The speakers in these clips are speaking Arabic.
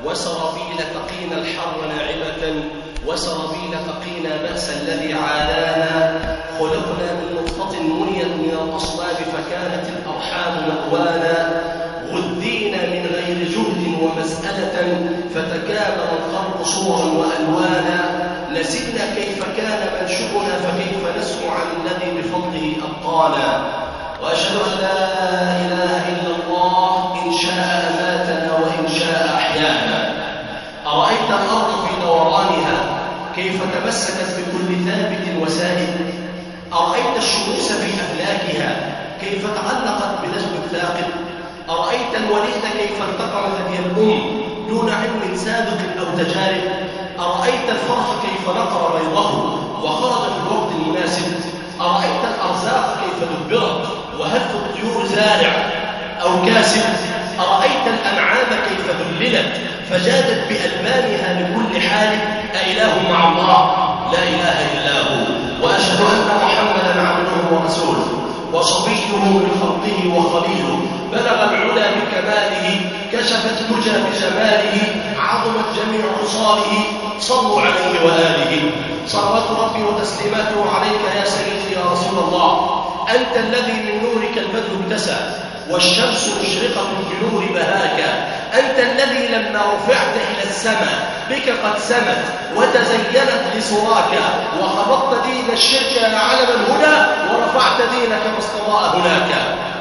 وسرابيل تقينا الحر ناعمة، وسرابيل تقينا بأس الذي عادانا. خلقنا من نطفة منيت من الأصلاب فكانت الأرحام مأوانا. غذينا من غير جهد ومسألة فتكامل الخلق صورا وألوانا. نسينا كيف كان منشؤنا فكيف نسهو عن الذي بفضله أبقانا. وأشهد أن لا إله إلا الله إن شاء أماتنا وإن شاء أحيانا. أرأيت الأرض في دورانها كيف تمسكت بكل ثابت وسائل؟ أرأيت الشموس في أفلاكها كيف تعلقت بنجم الثاقب؟ أرأيت الوليد كيف التقم ثدي الأم دون علم سابق أو تجارب؟ أرأيت الفرخ كيف نقر بيضه وخرج في الوقت المناسب؟ أرأيت الأرزاق كيف دبرت وهف الطيور زارع أو كاسب؟ أرأيت الأنعام كيف ذللت فجادت بألبانها لكل حال؟ أإله مع الله؟ لا إله إلا هو. وأشهد أن محمدا عبده ورسوله وصفيه من خلقه وخليله، بلغ العلا بكماله، كشف الدجى بجماله، عظمت جميع خصاله. صلوا عليه وآله. صلوات ربي وتسليماته عليك يا سيدي يا رسول الله. أنت الذي من نورك البدر اتسع والشمس مشرقة بنور بهاك. أنت الذي لما رفعت إلى السماء بك قد سمت وتزينت لسواك، وخبطت دين الشرك يا علم الهدى ورفعت دينك ما استضاء هناك.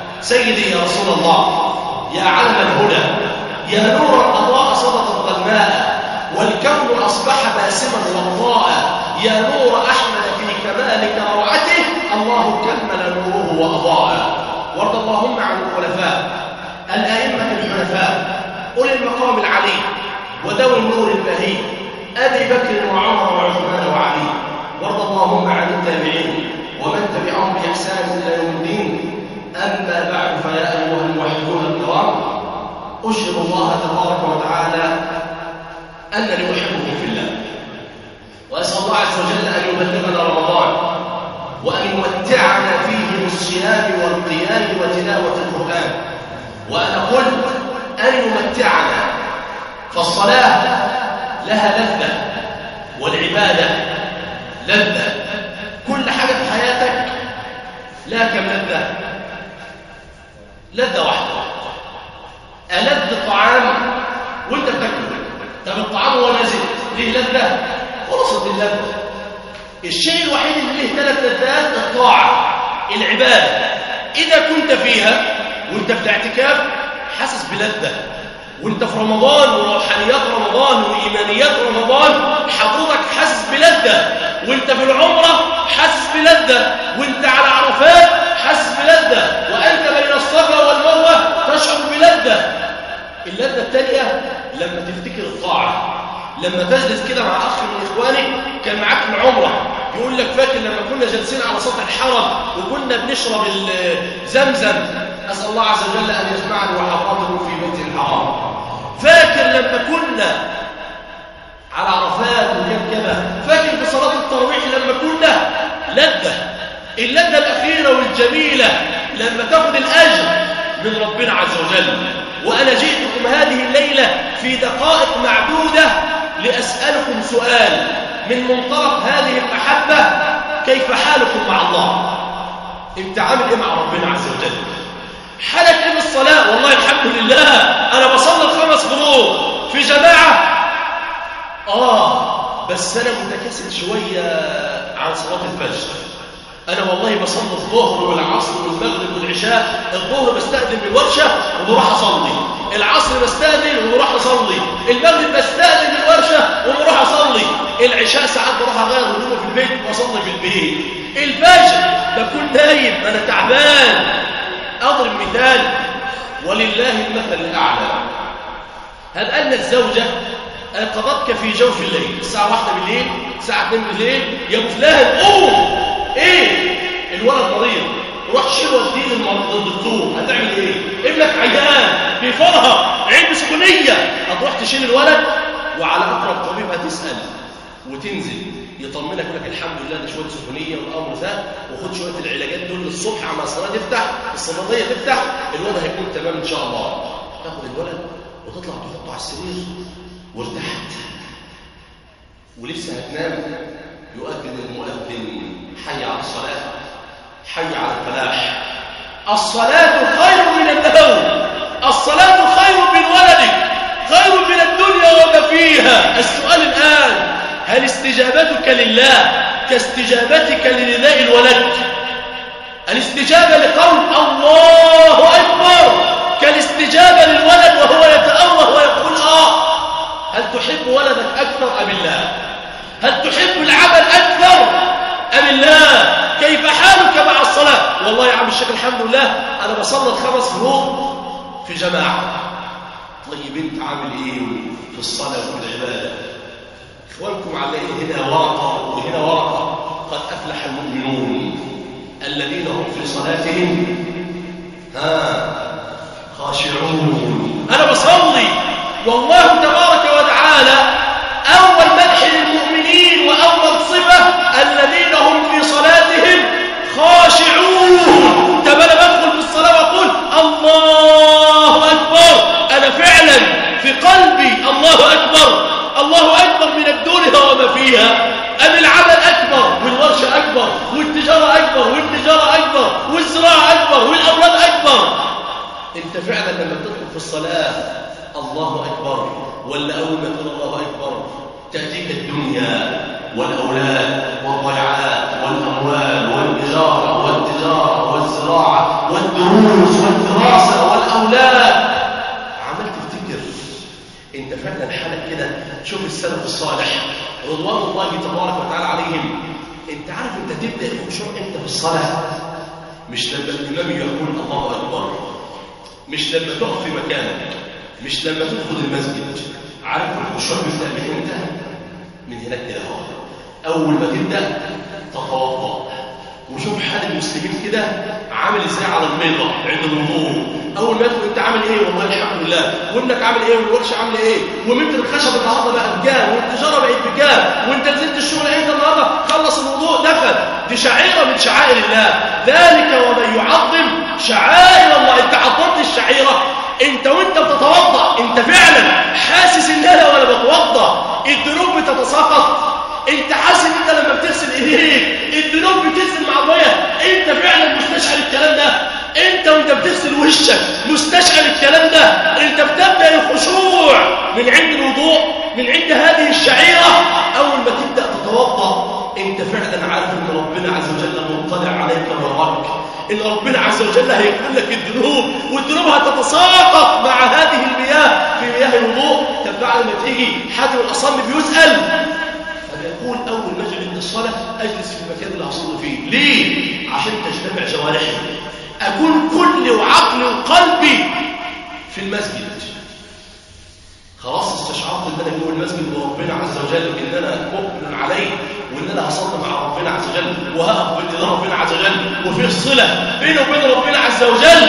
سيدي يا رسول الله، يا علم الهدى، يا نورا أضاء صدق الظلماء والكون أصبح باسما وضاء. يا نور أحمد في كمالك روعته، الله كمل نوره وأضاء. وارض اللهم عن الخلفاء الأئمة الحنفاء أولي المقام العلي وذوي النور البهي أبي بكر وعمر وعثمان وعلي. وارض اللهم عن التابعين ومن تبعهم بإحسان إلى يوم الدين. أما بعد، فيا أيها الموحدون الكرام، أشهد الله تبارك وتعالى أنني أحبكم في الله، وأسأل الله عز وجل أن يبلغنا رمضان وأن يمتعنا فيه بالصيام والقيام وتلاوة القرآن، وأن أقول أن يمتعنا. فالصلاة لها لذة والعبادة لذة. كل حاجة في حياتك لها كم لذة؟ لذة واحدة. ألذ طعام وانت بتاكله. طب الطعام هو نازل ليه لذة؟ خلصت اللذة. الشيء الوحيد اللي له ثلاث لذات الطاعة، العبادة. إذا كنت فيها وانت في الاعتكاف حاسس بلذة، وانت في رمضان وروحانيات رمضان وإيمانيات رمضان حضرتك حاسس بلذة، وانت في العمرة حاسس بلذة، وانت على عرفات حاسس بلذة، وأنت بين الصفا والمروة تشعر بلذة. اللذة الثانية لما تفتكر الطاعة، لما تجلس كده مع أخ من إخوانك كان معاك في العمرة يقول لك فاكر لما كنا جالسين على سطح الحرم وكنا بنشرب الزمزم، أسأل الله عز وجل أن يجمعني وحضرته في بيت الحرام. فاكر لما كنا على عرفات وكان كذا، فاكر في صلاة التراويح لما كنا لذة. اللذة الأخيرة والجميلة لما تاخد الأجر من ربنا عز وجل. وأنا جئتكم هذه الليلة في دقائق معدودة لأسألكم سؤال من منطلق هذه المحبة: كيف حالكم مع الله؟ انت عامل ايه مع ربنا عز وجل؟ حالك ايه بالصلاة؟ والله الحمد لله أنا بصلي الخمس فروض في جماعة، بس أنا متكاسل شوية عن صلاة الفجر. أنا والله بصلي الظهر والعصر والمغرب والعشاء. الظهر بستأذن بالورشة وبروح أصلي، العصر بستأذن وبروح أصلي، المغرب بستأذن بالورشة وبروح أصلي، العشاء ساعات بروح أغير هدومي في البيت وأصلي في البيت، الفجر بكون نايم أنا تعبان. أضرب مثال ولله المثل الأعلى. هل أن الزوجة أيقظتك في جوف الليل الساعة 1 بالليل، الساعة 2 بالليل، يا أبو فلان قوم، إيه الولد مريض، روح شيل وديه للدكتور، هتعمل إيه؟ ابنك عيان بيفرهق عين سكونية، هتروح تشيل الولد وعلى أقرب طبيب هتسأل وتنزل يطمنك يقول لك الحمد لله ده شويه سخونيه والامر سهل، وخد شويه العلاجات دول الصبح عما الصلاه تفتح، الصيدليه تفتح، الولد هيكون تمام ان شاء الله. تاخد الولد وتطلع تحطه على السرير وارتحت ولسه هتنام، يؤذن المؤذن حي على الصلاة، حي على الفلاح. الصلاة خير من النوم، الصلاة خير من ولدك، خير من الدنيا وما فيها. السؤال الآن: هل استجابتك لله كاستجابتك لنداء الولد؟ الاستجابة لقول الله أكبر كالاستجابة للولد وهو يتأوه ويقول هل تحب ولدك أكثر أم الله؟ هل تحب العمل أكثر أم الله؟ كيف حالك مع الصلاة؟ والله يا عم الشيخ الحمد لله أنا بصلي 5 فروض في جماعة. طيب أنت عامل إيه في الصلاة وفي العبادة؟ إخوانكم عليه هنا ورقة وهنا ورقة: قد أفلح المؤمنون الذين هم في صلاتهم خاشعون. أنا بصلي والله تبارك وتعالى أول مدح للمؤمنين وأول صفة الذين هم في صلاتهم خاشعون. طب أنا بدخل في الصلاة وأقول الله أكبر، أنا فعلا في قلبي الله أكبر، الله أكبر من الدنيا وما فيها، أم العمل أكبر والورشة أكبر والتجارة أكبر والتجارة أكبر والزراعة أكبر والأولاد أكبر؟ أنت فعلا لما تدخل في الصلاة الله أكبر، ولا أول ما تقول الله أكبر تأتيك الدنيا والأولاد والضيعات والأموال والتجارة والزراعة والدروس والدراسة والأولاد؟ عمال تفتكر أنت فعلا حالك كده. شوف السلف الصالح رضوان الله تبارك وتعالى عليهم، أنت عارف أنت تبدأ الخشوع أنت في الصلاة مش لما الإمام يقول الله أكبر، مش لما تقف في مكانك، مش لما تدخل المسجد. عارف الخشوع بيبدأ من امتى؟ من هناك كده أول ما تبدأ تتوضأ وشوف حال المسلمين كده عامل ازاي على الميضة عند الوضوء. أول ما تدخل أنت عامل إيه؟ والله الحمد لله. وإنك عامل إيه؟ والورشة عامل إيه؟ ومتر الخشب النهارده بقى بكام؟ والتجارة بقت بكام؟ وأنت نزلت الشغل إمتى النهارده؟ خلص الوضوء دخل. دي شعيرة من شعائر الله، ذلك ومن يعظم شعائر الله. أنت عظمت الشعيرة انت وانت بتتوضا، انت فعلا حاسس ان انا وانا بتوضا الذنوب بتتساقط. انت حاسس ان انت لما بتغسل ايديك الذنوب بتنزل مع الميه. انت فعلا مستشعر الكلام ده. انت وانت بتغسل وشك مستشعر الكلام ده. انت بتبدا الخشوع من عند الوضوء، من عند هذه الشعيره. اول ما تبدا تتوضا انت فعلا عارف ان ربنا عز وجل مطلع عليك ويراك، ان ربنا عز وجل هيغفر لك الذنوب، والذنوب هتتساقط مع هذه المياه في مياه الوضوء. طب بعد ما تيجي حاتم الأصم بيسأل فبيقول اول ما اجي عند الصلاه اجلس في المكان اللي هصلي فيه. ليه؟ عشان تجتمع جوارحي، اكون كل وعقلي وقلبي في المسجد. خلاص استشعرت ان انا جوه المسجد وربنا عز وجل ان انا مؤمن عليه، وان انا هصلي مع ربنا عز وجل وهقف بين ربنا عز وجل وفي صله بينه وبين ربنا عز وجل.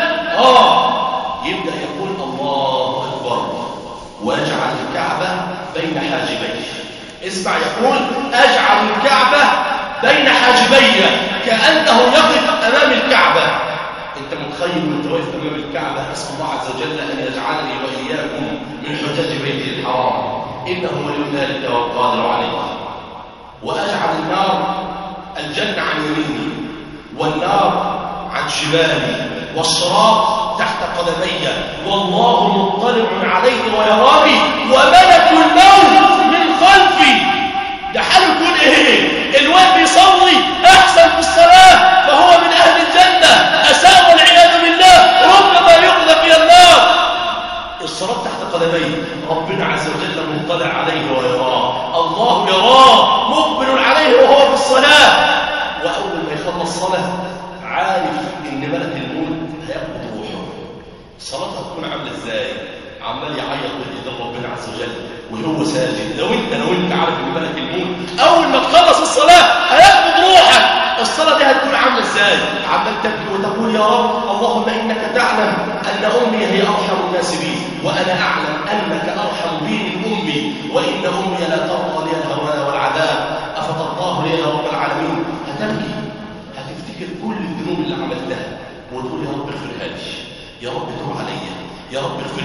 يبدا يقول الله اكبر واجعل الكعبه بين حاجبيه. اسمع، يقول اجعل الكعبه بين حاجبي، كانه يقف امام الكعبه. انت متخيل وانت واقف امام الكعبه؟ اسال الله عز وجل ان يجعلني واياكم من حجاج بيته الحرام، انه ولي ذلك والقادر عليه. واجعل النار الجنه عن يميني والنار عن شمالي والصراط تحت قدمي، والله مطلع عليه ويراني، وملك الموت من خلفي. ده حاله يكون ايه؟ الواد بيصلي احسن في الصلاه فهو من اهل الجنه، اساء والعياذ بالله ربما يقذف الى النار. الصراط تحت قدميه، ربنا عز وجل مطلع عليه ويراه، الله يراه مقبل عليه وهو في الصلاه. واول ما يخلص صلاه عارف ان ملك الموت هياخد روحه. صلاته هتكون عامله ازاي؟ عمال يعيط قدام ربنا عز وجل وهو ساجد. لو انت عارف ان ملك الموت اول ما تخلص الصلاه هياخد روحك، الصلاه دي هتكون عامله ازاي؟ عمال تبكي وتقول يا رب اللهم انك تعلم ان امي هي ارحم الناس بي، وانا اعلم انك ارحم بي من امي، وان امي لا ترضى لي الهوان والعذاب، افترضاه لي يا رب العالمين. هتبكي، هتفتكر كل الذنوب اللي عملتها وتقول يا رب اغفرها لي، يا رب توب عليا، يا رب اغفر لي.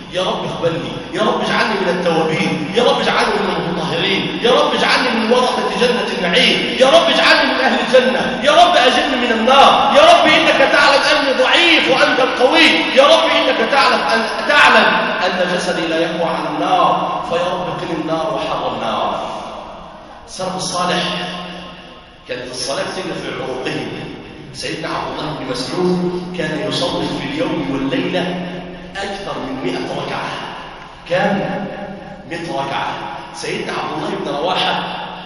يا رب اقبلني، يا رب اجعلني من التوابين، يا رب اجعلني من المتطهرين، يا رب اجعلني من ورثة جنة النعيم، يا رب اجعلني من أهل الجنة، يا رب أجرني من النار، يا رب إنك تعلم أني ضعيف وأنت القوي، يا رب إنك تعلم أن جسدي لا يقوى على النار، فيا رب قل النار وحر النار. السلف الصالح كانت الصلاة تجري في عروقهم. سيدنا عبد الله بن مسعود كان يصلي في اليوم والليلة أكثر من 100 ركعة. كان 100 ركعة. سيدنا عبد الله بن رواحة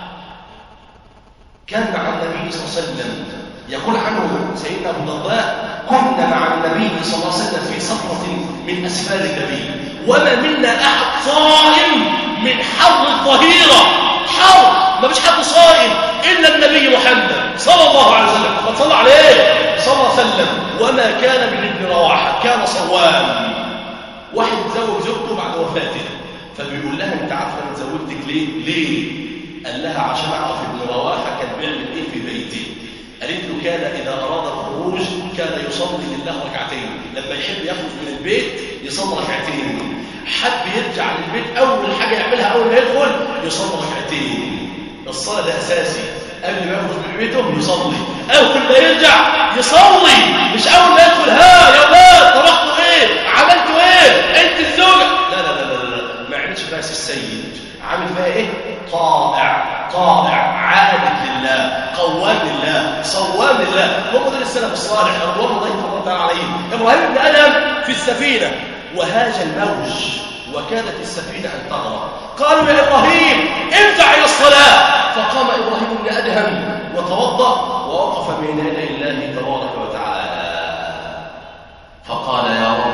كان مع النبي صلى الله عليه وسلم، يقول عنه سيدنا أبو الدرداء: كنا مع النبي صلى الله عليه وسلم في سفرة من أسفار النبي، وما منا أحد صائم من حر الظهيرة. حر، ما فيش حد صائم إلا النبي محمد صلى الله عليه وسلم، ما صلى عليه صلى الله عليه وسلم. وما كان من ابن رواحة، كان صوام. واحد تزوج زوجته بعد وفاته، فبيقول لها: انت عارفه انا زوجتك ليه؟ قال لها: عشان اعرف ابن رواحه كان بيعمل ايه في بيتي. قالت له: كان اذا اراد الخروج كان يصلي لله ركعتين، لما يحب يخرج من البيت يصلي ركعتين، حب يرجع للبيت اول حاجه يعملها اول ما يدخل يصلي ركعتين. الصلاه ده اساسي، قبل ما يخرج من بيته يصلي، اول ما يرجع يصلي، مش اول ما يدخل: ها يا ولاد طبختوا ايه؟ عملتوا ايه؟ انت الزوجه. لا لا لا لا لا، ما عملش بس السيد، عامل فيها ايه؟ طائع عابد لله، قوام لله، صوام لله. هم دول السلف الصالح رضوان الله تعالى عليهم. ابراهيم بن ادهم في السفينه وهاج الموج وكادت السفينه ان تغرق. قالوا: يا ابراهيم ارجع الى الصلاه. فقام ابراهيم بن ادهم وتوضا ووقف بين يدي الله تبارك وتعالى، فقال: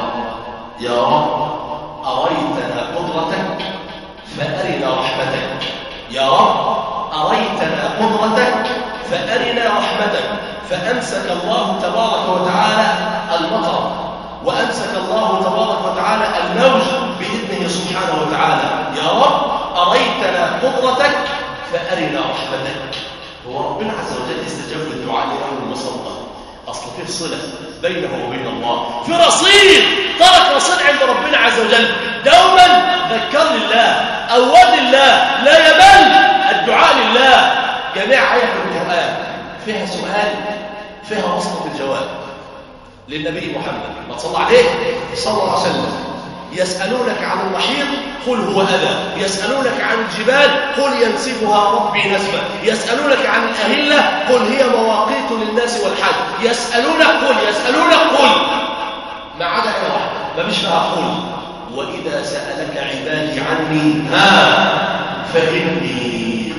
يا رب اريتنا قدرتك فارنا رحمتك، يا رب اريتنا قدرتك فارنا رحمتك. فامسك الله تبارك وتعالى المطر، وامسك الله تبارك وتعالى الموج باذنه سبحانه وتعالى. يا رب اريتنا قدرتك فارنا رحمتك. هو ربنا عز وجل استجاب للدعاء اول ما صلى. اصل فيه صله بينه وبين الله، في رصيد، ترك رصيد عند ربنا عز وجل. دوما ذكر لله، أود لله، لا يمل الدعاء لله. جميع آيات القرآن فيها سؤال، فيها وصفة الجواب للنبي محمد، ما صلى عليه صلى الله عليه وسلم. يسألونك عن المحيط قل هو أذى، يسألونك عن الجبال قل ينسفها ربي نسفا، يسألونك عن الأهلة قل هي مواقيت للناس والحج، يسألونك قل، ما عدا آية واحدة ما فيش فيها قل: وإذا سألك عبادي عني فإني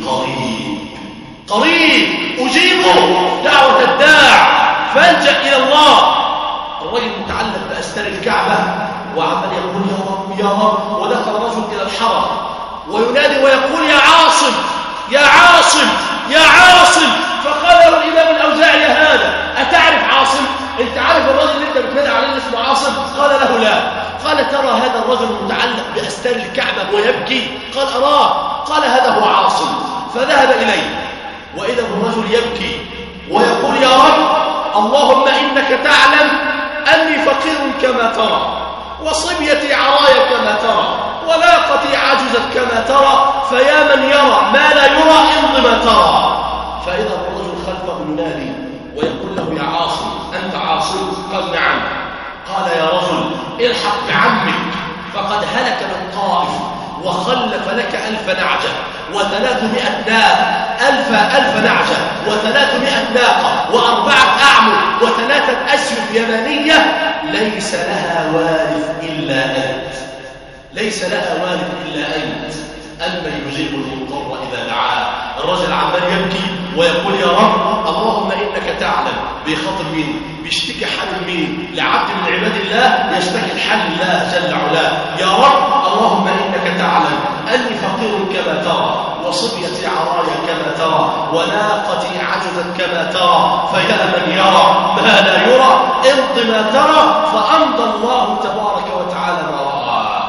قريب أجيب دعوة الداع فالجأ إلى الله. الرجل متعلق بأستار الكعبة وعمل يقول: يا رب يا رب. ودخل رجل إلى الحرم وينادي ويقول: يا عاصم يا عاصم يا عاصم. فقال له الإمام الأوزاعي: هذا أتعرف عاصم؟ أنت عارف الرجل اللي أنت بتنادي عليه اسمه عاصم؟ قال له: لا. قال: ترى هذا الرجل متعلق بأستار الكعبة ويبكي؟ قال: أراه. قال: هذا هو عاصم. فذهب إليه وإذا الرجل يبكي ويقول: يا رب اللهم إنك تعلم أني فقير كما ترى، وصبيتي عرايا كما ترى، ولاقتي عجزت كما ترى، فيا من يرى ما لا يرى امض ما ترى. فإذا الرجل خلفه ينادي ويقول له: يا عاصم أنت عاصم؟ قال: نعم. قال: يا رجل الحق بعمك فقد هلك من طائف وخلف لك 1000 نعجة و300 ألف نعجة و300 ناقة و4 أعمل و3 أسيف يمانية، ليس لها وارث إلا أنت، ليس لها وارث إلا أنت، أمن يجيب المضطر إذا دعاه. الرجل عمال يبكي ويقول: يا رب اللهم إنك تعلم. بخاطر مين؟ بيشتكي حال مين؟ لعبد من عباد الله يشتكي الحال الله جل علاه. يا رب اللهم إنك تعلم أني فقير كما ترى، وصبيتي عرايا كما ترى، وناقتي عجزت كما ترى، فيا من يرى ما لا يرى امض ما ترى. فأمضى الله تبارك وتعالى ما رأى.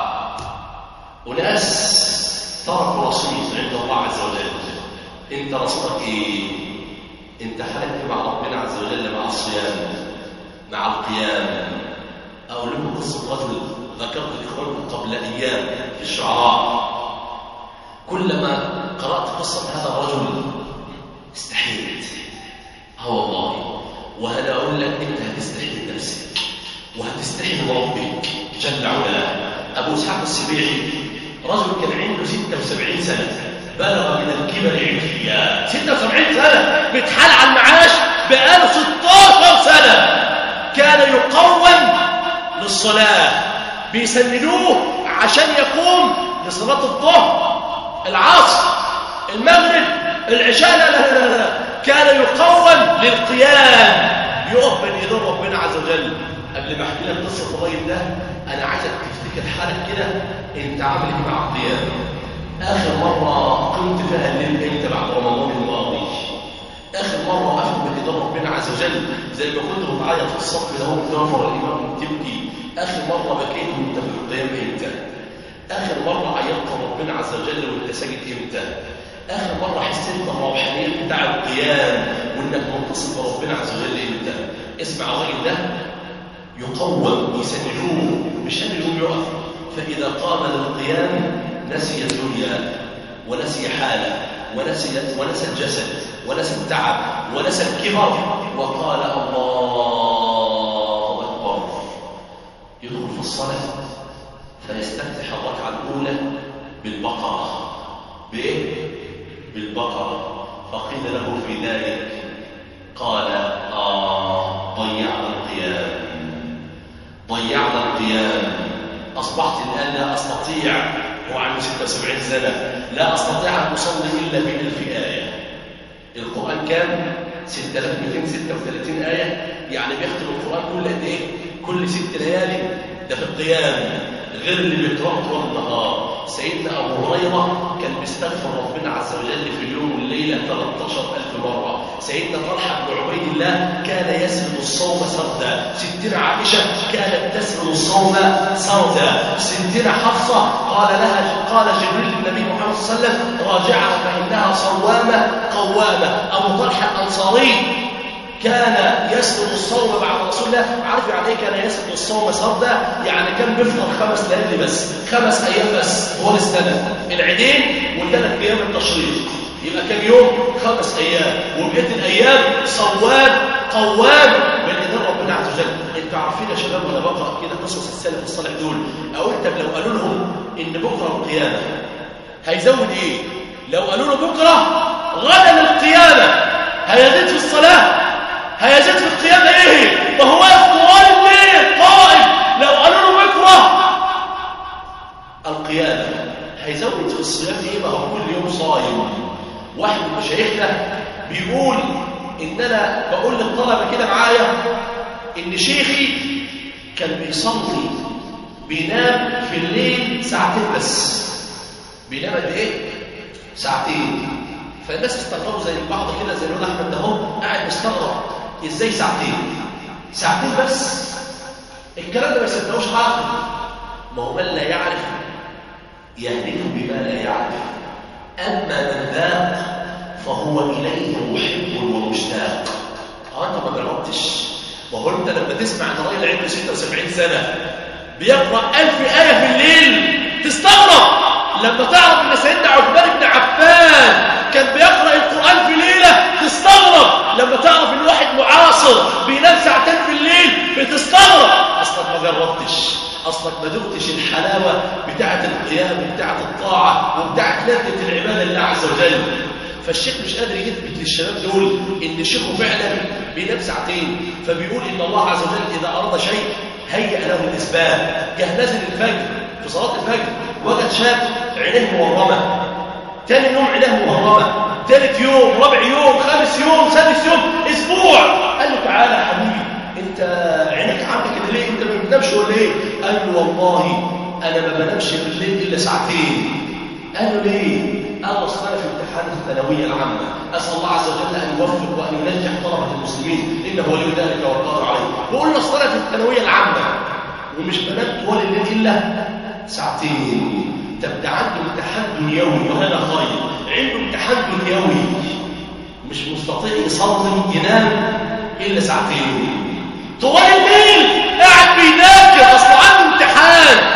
وناس تركوا رصيد عند الله عز وجل. انت رصيدك ايه؟ انت حالك مع ربنا عز وجل، مع الصيام، مع القيام. اقول لكم قصه رجل ذكرت لإخوانكم قبل أيام في الشعراء، كلما قرأت قصة هذا الرجل استحيت. والله، وأنا أقول لك أنت هتستحي من نفسك وهتستحي من ربك جل وعلا. أبو إسحاق السبيعي رجل كان عنده 76 سنة، بلغ من الكبر عتيا. 76 سنة بيتحال على المعاش، بقاله 16 سنة كان يقوم للصلاة، بيسندوه عشان يقوم لصلاة الظهر، العصر، المغرب، العشاء. لا، كان يقوم للقيام، يقف بين يدين ربنا عز وجل. قبل ما احكي لك قصة الراجل ده، أنا عايزك تفتكر حالك كده، أنت عامل إيه مع القيام؟ آخر مرة قمت فيها الليل إمتى بعد رمضان الماضي؟ آخر مرة وقفت بين يدين ربنا عز وجل زي ما كنت بتعيط في الصف ده وبتنفر الإمام تبكي، آخر مرة بكيت وأنت في القيام إمتى؟ آخر مرة عيطت ربنا عز وجل وأنت ساجد إمتى؟ آخر مرة حسيت بالروحانية بتاع القيام وإنك منتصف بربنا عز وجل إمتى؟ اسمع الراجل ده يقوم، يسندوه مش يقوم يقف، فإذا قام للقيام نسي الدنيا ونسي حاله ونسي الجسد ونسي التعب ونسي الكبر، وقال الله أكبر. يدخل في الصلاة فيستفتح الركعة الأولى بالبقرة. بإيه؟ بالبقرة. فقيل له في ذلك قال ضيعنا القيام، أصبحت الآن لا أستطيع، هو عنده 76 سنة، لا أستطيع أن أصلي إلا ب1000 آية. القرآن كام؟ 6236 آية، يعني بيختم القرآن كل قد إيه؟ كل 6 ليالي، ده في القيام، غير اللي بيقرأه طول النهار. سيدنا أبو هريرة كان بيستغفر ربنا عز وجل في اليوم والليلة 13,000 مرة. سيدنا طلحة بن عبيد الله كان يسرد الصوم سردا. ستنا عائشة كانت تسرد الصوم سردا. ستنا حفصة قال جبريل للنبي محمد صلى الله عليه وسلم راجعها فإنها صوامة قوامة. أبو طلحة الأنصاري كان يسرد الصوم بعد رسول الله. عارف يعني ايه كان يسرد الصوم سردا؟ يعني كان بيفطر 5 ليالي بس، 5 أيام بس طول السنة، العيدين و3 أيام التشريق، يبقى كان يوم 5 أيام، وبقية الأيام صوام قوام بين إيدين ربنا عز وجل. انتوا عارفين يا شباب وانا بقرا كده قصص السلف الصالح دول، اقول طب لو قالوا لهم ان بكره القيامه هيزود ايه؟ لو قالوا له بكره غدا القيامه هيزيد في الصلاه، هيزيد في القيام ايه؟ فهو طوال الليل قائم. لو قالوا له بكره القيامه هيزود في الصيام ايه؟ ما هو كل يوم صايم. واحد من مشايخنا بيقول ان انا بقول للطلبه كده معايا ان شيخي كان بيصلي بينام في الليل 2 ساعات بس. بينام قد ايه؟ 2 ساعات. فالناس استغربوا زي البعض كده، زي الواد احمد ده اهو قاعد مستغرب ازاي 2 ساعات بس؟ الكلام ده ما يصدقوش عاقل. ما هو من لا يعرف يهلك بما لا يعرف، اما من ذاق فهو اليه محب ومشتاق. انت ما جربتش. ما هو انت لما تسمع ان راجل عنده 76 سنه بيقرا 1000 ايه في الليل تستغرب. لما تعرف ان سيدنا عثمان بن عفان كان بيقرا القران في ليله تستغرب. لما تعرف ان واحد معاصر بينام 2 ساعات في الليل بتستغرب. اصلك ما جربتش، اصلك ما دقتش الحلاوه بتاعه القيام وبتاعه الطاعه وبتاعه لذه العباده لله عز وجل. فالشيخ مش قادر يثبت للشباب دول ان شيخه فعلا بينام 2 ساعات، فبيقول ان الله عز وجل اذا اراد شيء هيئ له الاسباب. جه نازل الفجر في صلاه الفجر وجد شاب عينيه مورمه، ثاني يوم عينيه مورمه، ثالث يوم، رابع يوم، خامس يوم، سادس يوم، اسبوع. قال له تعالى يا حبيبي انت عينيك عامله كده ليه؟ انت ما بتنامش ولا ايه؟ قال له والله انا ما بنامش في الليل الا 2 ساعات. قال له ليه؟ قال له اصل انا في امتحان الثانويه العامه، اسال الله عز وجل ان يوفق وان ينجح طلبه المسلمين انه ولي ذلك والقادر عليه. بقول له اصل انا في الثانويه العامه ومش بنام طول الليل الا 2 ساعات. طب ده عنده امتحان دنيوي وهذا خير، عنده امتحان دنيوي مش مستطيع يصلي ينام الا 2 ساعات طوال الليل قاعد بينام اصل عنده امتحان.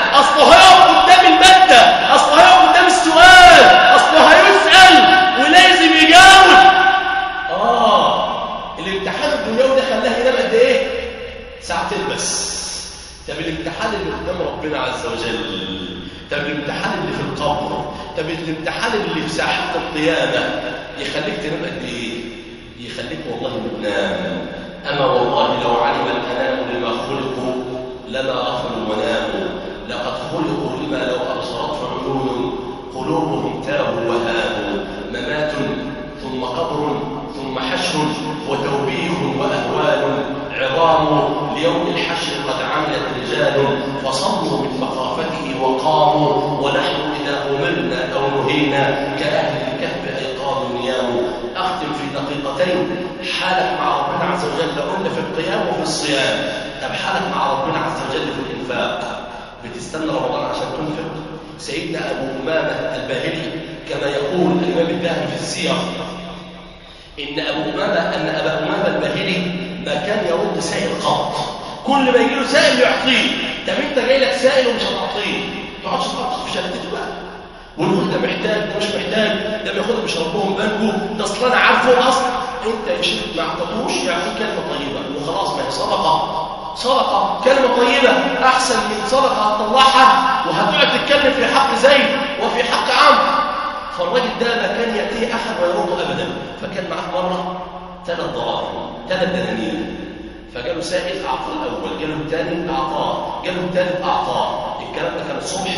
طب الامتحان اللي قدام ربنا عز وجل، طب الامتحان اللي في القبر، طب الامتحان اللي في ساحة القيامة يخليك تنام قد ايه؟ يخليك والله ما تنام. أما والله لو علم الأنام لما خلقوا لما غفلوا وناموا، لقد خلقوا لما لو أبصرته عيون قلوبهم تاهوا وهاموا. ممات ثم قبر ثم حشر وتوبيخ وأهوال عظام، ليوم الحشر قد عملت رجال فصلوا من مخافته وقاموا، ونحن إذا أمرنا أو نهينا كأهل الكهف أيقاظ نيام. أختم في دقيقتين حالك مع ربنا عز وجل. قلنا في القيام وفي الصيام، طب حالك مع ربنا عز وجل في الإنفاق. بتستنى رمضان عشان تنفق؟ سيدنا أبو أمامة الباهلي كما يقول الإمام الذهبي في السير أن أبا أمامة الباهلي ما كان يرد سائل قط، كل ما يجي له سائل يعطيه. طب أنت جاي لك سائل ومش هتعطيه، ما تقعدش تفكر في شهادته بقى ونقول ده محتاج ده مش محتاج، ده بياخدهم بيشربوهم بانكو، ده اصل انا عارفه اصلا. انت مش ما اعطيتوش يعطيك كلمه طيبه وخلاص، ما هي صدقه كلمه طيبه احسن من صدقه هتطلعها وهتقعد تتكلم في حق زيد وفي حق عمرو. فالراجل ده ما كان ياتيه احد ويرد ابدا، فكان معاه مره 3 دراهم 3 دنانير، فجاله سائل اعطاه الاول، جاله الثاني اعطاه، جاله الثالث اعطاه. الكلام ده كان الصبح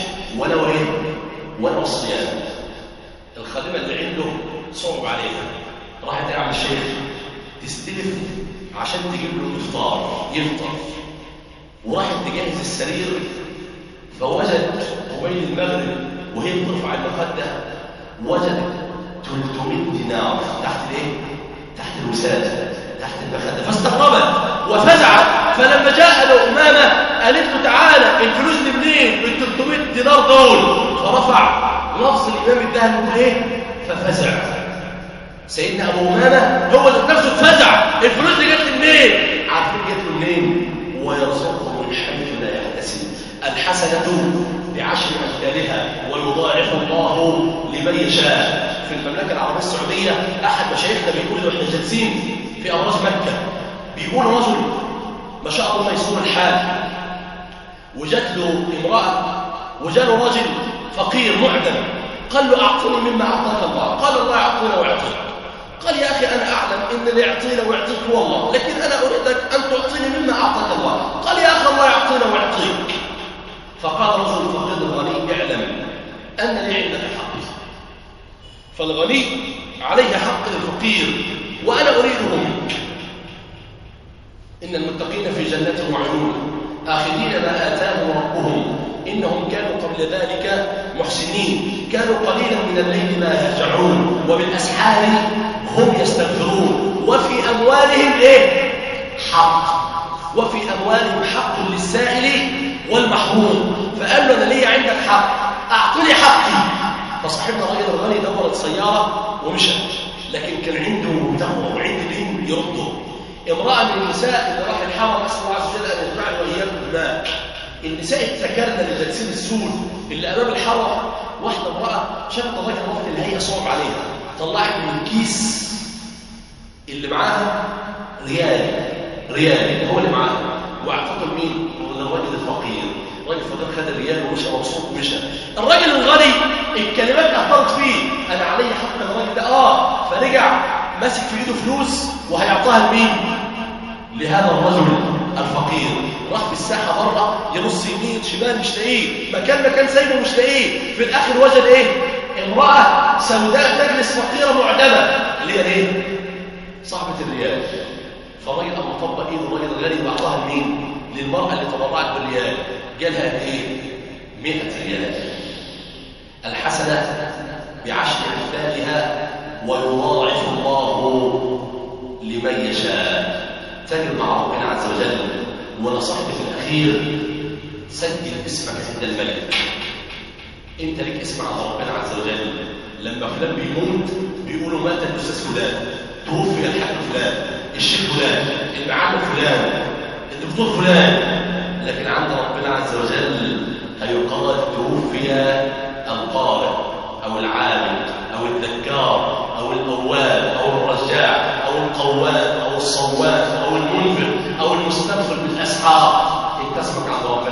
ولا الصيام. الخادمه اللي عنده صعب عليها، راحت يا عم الشيخ تستلف عشان تجيب له الافطار يفطر، وراحت تجهز السرير، فوجد قبيل المغرب وهي بترفع المخده وجدت 300 دينار تحت الايه؟ تحت الوساده، تحت المخده، فاستغربت وفزعت. فلما جاء ابو امامه قالت له تعالى الفلوس دي منين؟ ال 300 دينار دول. فرفع لفظ الامام الذهبي يقول ايه؟ ففزع. سيدنا ابو امامه هو اللي نفسه اتفزع، الفلوس دي جت منين؟ عارفين جت منين؟ ويرزقه من حيث لا يحتسب. الحسنه بعشر امثالها ويضاعف الله لمن يشاء. في المملكه العربيه السعوديه احد مشايخنا بيقول له احنا جالسين في ابراج مكه، بيقول رجل ما شاء الله ميسور الحال، وجات له امراه وجاله رجل فقير معدم، قال له اعطني مما اعطاك الله. قال الله يعطينا ويعطيك. قال يا اخي انا اعلم ان اللي يعطينا ويعطيك هو الله، لكن انا اريدك ان تعطيني مما اعطاك الله. قال يا اخي الله يعطينا ويعطيك. فقال رجل الفقير الغني اعلم ان لي عندك حق، فالغني عليه حق للفقير وانا اريده منك. ان المتقين في جنات وعيون آخذين ما آتاهم ربهم إنهم كانوا قبل ذلك محسنين، كانوا قليلا من الليل ما يهجعون وبالأسحار هم يستغفرون، وفي أموالهم إيه؟ حق، وفي أموالهم حق للسائل والمحروم. فقال له أنا لي عندك حق، أعطني حقي. فصاحبنا الراجل الغني دورت سيارة ومشى، لكن كان عنده تقوى وعنده دين يرده. امرأة من النساء اللي راح الحرم أسأل الله عز وجل أن يجمعني وإياكم هناك، النساء التكرنة اللي جالسين السود اللي أمام الحرم، واحدة امرأة شافت الراجل وقت اللي هي صعب عليها، طلعت من الكيس اللي معاها ريال هو اللي معاها، واعطته لمين؟ للراجل الفقير. الراجل الفقير خد الريال ومشى مبسوط ومشى. الراجل الغني الكلمات أثرت فيه، أنا علي حق الراجل ده فرجع ماسك في ايده فلوس وهيعطاها لمين؟ لهذا الرجل الفقير. راح في الساحه بره يبص يمين شمال مش لاقيه، مكان سايبه مش لاقيه. في الاخر وجد ايه؟ امراه سوداء تجلس فقيره معدمه اللي هي ايه؟ صاحبه الريال. فالراجل قام مطبق ايده الراجل الغني واعطاها لمين؟ للمراه اللي تبرعت بالريال. جالها قد ايه؟ 100 ريال. الحسنه بعشر امثالها ويضاعف الله لمن يشاء. تجد مع ربنا عز وجل. ونصحت في الأخير سجل اسمك عند الملك. انت لك اسم عند ربنا عز وجل. لما فلان بيموت بيقولوا مات الأستاذ فلان، توفي الحاج فلان، الشيخ فلان، المعلم فلان، الدكتور فلان. لكن عند ربنا عز وجل هيقال توفي القارئ أو العالم أو الذكار أو الأواب أو الرجاع أو القواب أو الصواب أو المنفق أو المستغفر بالأسحار. انت اسمك عند ربنا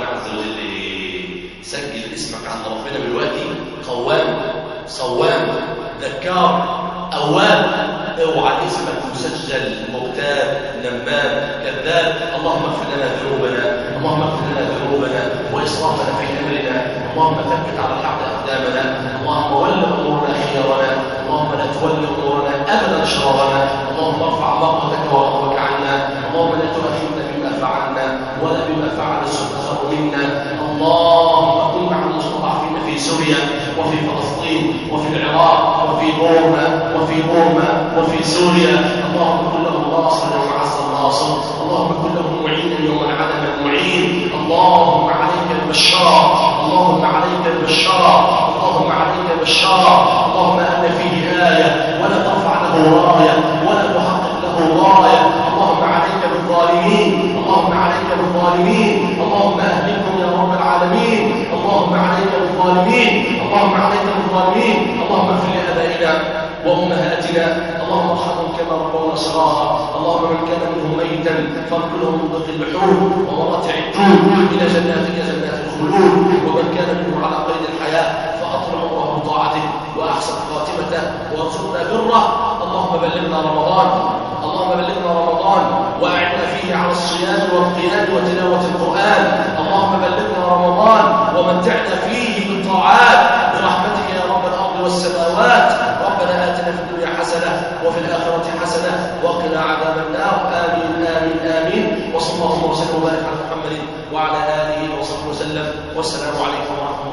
اسمك عند ربنا دلوقتي قوام، صوام، ذكار، أواب. اوعى اسمك مسجل مغتاب، نمام، كذاب. اللهم اغفر لنا ذنوبنا، اللهم اغفر لنا ذنوبنا وإسرافنا في أمرنا، اللهم ثبت على الحق أقدامنا، اللهم ول أمورنا خيارنا، اللهم لا تول أمورنا أبدا شرارنا، اللهم ارفع مقتك وغضبك عنا، اللهم لا تؤاخذنا بما فعلنا ولا بما فعل السفهاء منا. اللهم كن مع المستضعفين في سوريا وفي فلسطين وفي العراق وفي بورما وفي سوريا. اللهم كن لهم ناصرا وعز الناصر، اللهم كن لهم معينا يوم عدم المعين. اللهم عليك البشار، اللهم عليك البشار، اللهم عليك البشار. اللهم أن فيه آية ولا ترفع له راية ولا تحقق له راية. اللهم عليك بالظالمين، اللهم عليك بالظالمين، اللهم أهلكهم يا رب العالمين. اللهم عليك بالظالمين، اللهم عليك بالظالمين. اللهم اغفر لآبائنا وأمهاتنا، اللهم ارحمهم كما ربونا صغارا. اللهم من كان منهم ميتا فانقله من ضيق اللحوم ومراتع الجود إلى جناتك جنات الخلود، ومن كان منهم على قيد الحياة فأطل عمره بطاعته وأحسن خاتمته وارزقنا بره. اللهم بلغنا رمضان، اللهم بلغنا رمضان وأعنا فيه على الصيام والقيام وتلاوة القرآن. اللهم بلغنا رمضان ومتعنا فيه بالطاعات برحمتك يا رب الأرض والسماوات. ربنا آتنا في الدنيا حسنة وفي الآخرة حسنة وقنا عذاب النار. آمين آمين آمين. وصلى الله وسلم وبارك على محمد وعلى آله وصحبه وسلم، والسلام عليكم ورحمة الله.